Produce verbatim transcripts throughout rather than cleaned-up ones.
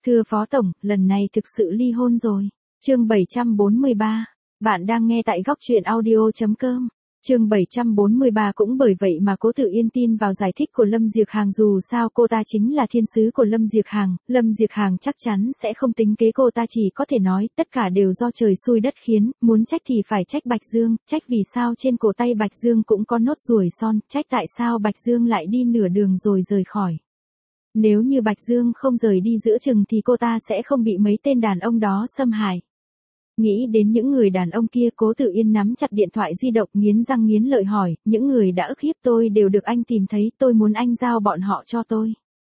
Thưa Phó Tổng, lần này thực sự ly hôn rồi. Chương bảy trăm bốn mươi ba. Bạn đang nghe tại góc truyện audio chấm com. Chương bảy trăm bốn mươi ba cũng bởi vậy mà Cố Tử Yên tin vào giải thích của Lâm Diệc Hàng, dù sao cô ta chính là thiên sứ của Lâm Diệc Hàng, Lâm Diệc Hàng chắc chắn sẽ không tính kế cô ta, chỉ có thể nói tất cả đều do trời xui đất khiến, muốn trách thì phải trách Bạch Dương, trách vì sao trên cổ tay Bạch Dương cũng có nốt ruồi son, trách tại sao Bạch Dương lại đi nửa đường rồi rời khỏi. Nếu như Bạch Dương không rời đi giữa chừng thì cô ta sẽ không bị mấy tên đàn ông đó xâm hại. Nghĩ đến những người đàn ông kia, Cố Tử Yên nắm chặt điện thoại di động, nghiến răng nghiến lợi hỏi, những người đã ức hiếp tôi đều được anh tìm thấy, tôi muốn anh giao bọn họ cho tôi.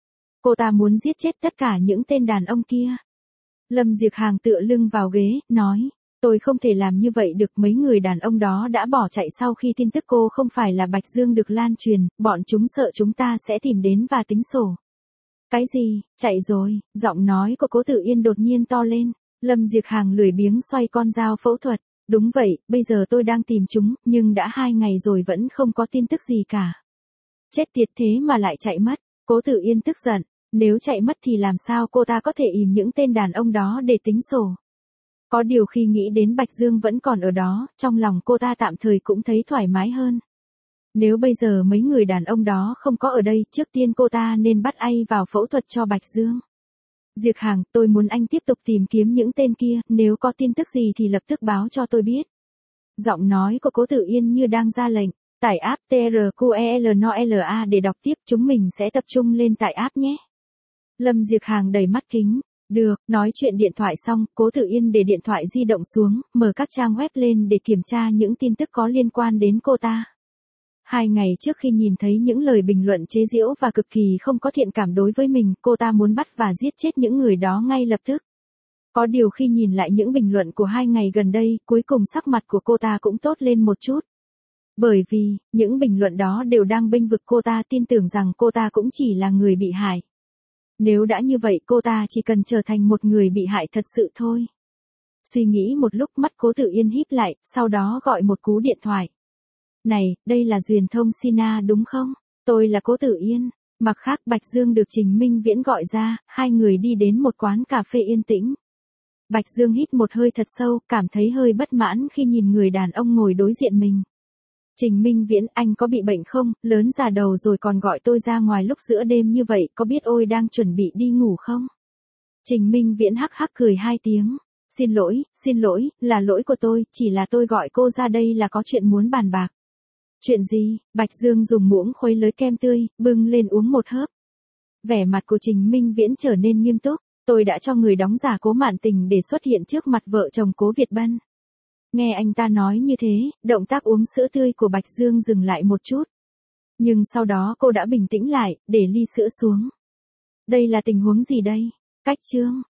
Cô ta muốn giết chết tất cả những tên đàn ông kia. Lâm Diệc Hàng tựa lưng vào ghế, nói, tôi không thể làm như vậy được, mấy người đàn ông đó đã bỏ chạy sau khi tin tức cô không phải là Bạch Dương được lan truyền, bọn chúng sợ chúng ta sẽ tìm đến và tính sổ. Cái gì, chạy rồi, giọng nói của Cố Tử Yên đột nhiên to lên. Lâm Diệc Hàng lười biếng xoay con dao phẫu thuật. Đúng vậy, bây giờ tôi đang tìm chúng, nhưng đã hai ngày rồi vẫn không có tin tức gì cả. Chết tiệt, thế mà lại chạy mất. Cố Tử Yên tức giận, nếu chạy mất thì làm sao cô ta có thể ìm những tên đàn ông đó để tính sổ. Có điều khi nghĩ đến Bạch Dương vẫn còn ở đó, trong lòng cô ta tạm thời cũng thấy thoải mái hơn. Nếu bây giờ mấy người đàn ông đó không có ở đây, trước tiên cô ta nên bắt ai vào phẫu thuật cho Bạch Dương. Diệc Hàng, tôi muốn anh tiếp tục tìm kiếm những tên kia, nếu có tin tức gì thì lập tức báo cho tôi biết. Giọng nói của Cố Tử Yên như đang ra lệnh, tải app tê rờ quy e lờ en o lờ a để đọc tiếp, chúng mình sẽ tập trung lên tải app nhé. Lâm Diệc Hàng đầy mắt kính, được, nói chuyện điện thoại xong, Cố Tử Yên để điện thoại di động xuống, mở các trang web lên để kiểm tra những tin tức có liên quan đến cô ta. Hai ngày trước khi nhìn thấy những lời bình luận chế giễu và cực kỳ không có thiện cảm đối với mình, cô ta muốn bắt và giết chết những người đó ngay lập tức. Có điều khi nhìn lại những bình luận của hai ngày gần đây, cuối cùng sắc mặt của cô ta cũng tốt lên một chút. Bởi vì, những bình luận đó đều đang bênh vực cô ta, tin tưởng rằng cô ta cũng chỉ là người bị hại. Nếu đã như vậy, cô ta chỉ cần trở thành một người bị hại thật sự thôi. Suy nghĩ một lúc, mắt Cố Tử Yên híp lại, sau đó gọi một cú điện thoại. Này, đây là Duyên Thông Sina đúng không? Tôi là Cố Tử Yên. Mặt khác, Bạch Dương được Trình Minh Viễn gọi ra, hai người đi đến một quán cà phê yên tĩnh. Bạch Dương hít một hơi thật sâu, cảm thấy hơi bất mãn khi nhìn người đàn ông ngồi đối diện mình. Trình Minh Viễn, anh có bị bệnh không? Lớn già đầu rồi còn gọi tôi ra ngoài lúc giữa đêm như vậy, có biết ôi đang chuẩn bị đi ngủ không? Trình Minh Viễn hắc hắc cười hai tiếng. Xin lỗi, xin lỗi, là lỗi của tôi, chỉ là tôi gọi cô ra đây là có chuyện muốn bàn bạc. Chuyện gì? Bạch Dương dùng muỗng khuấy lới kem tươi, bưng lên uống một hớp. Vẻ mặt của Trình Minh Viễn trở nên nghiêm túc. Tôi đã cho người đóng giả Cố Mạn Tình để xuất hiện trước mặt vợ chồng Cố Việt Bân. Nghe anh ta nói như thế, động tác uống sữa tươi của Bạch Dương dừng lại một chút. Nhưng sau đó cô đã bình tĩnh lại, để ly sữa xuống. Đây là tình huống gì đây? Cách Trương.